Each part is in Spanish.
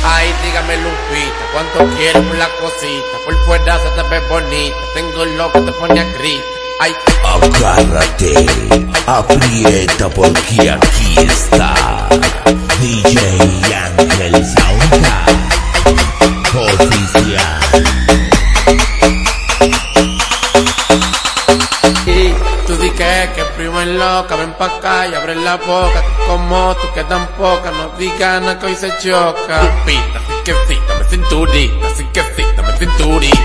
Ay, dígame Lupita, ¿cuánto quieres por la cosita? Por fuera se te ve bonita, tengo loco, te pone a gritar. Ay, agárrate, aprieta porque aquí está DJ Ángel Saúca oficial. Y tú di que primo es loca, ven pa' acá y abre la boca. Tú como tú que tan poca, no digas nada que hoy se choca. Lupita, así que sí, dame cinturita, así que sí, dame cinturita.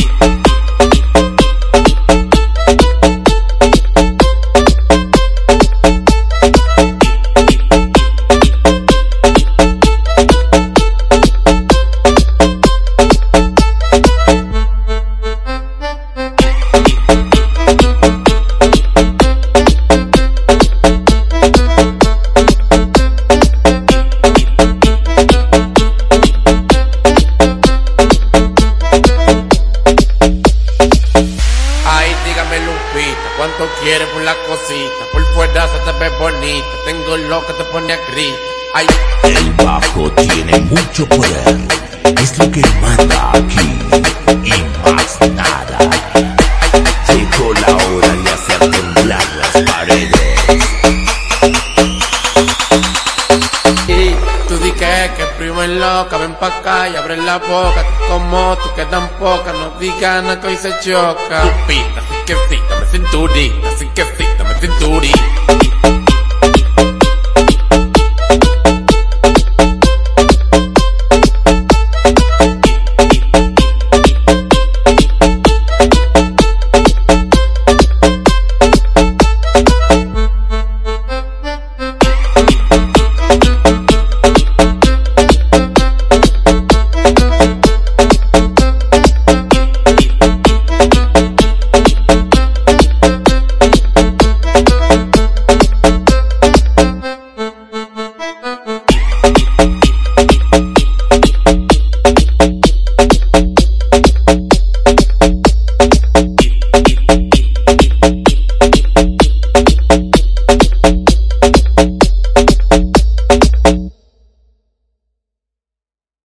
Lupita, ¿cuánto quieres por la cosita? Por fuera se te ve bonita, tengo loco, te pone a gritar. Ay, el bajo tiene mucho poder, es lo que manda aquí y más nada. Llegó la hora de hacer temblar las paredes. Y tú di que primo es loca, ven pa' acá y abre la boca. Tú como tú que tan poca, no digas nada que hoy se choca. Lupita, así que sí, dame cinturita, así que sí, dame cinturita.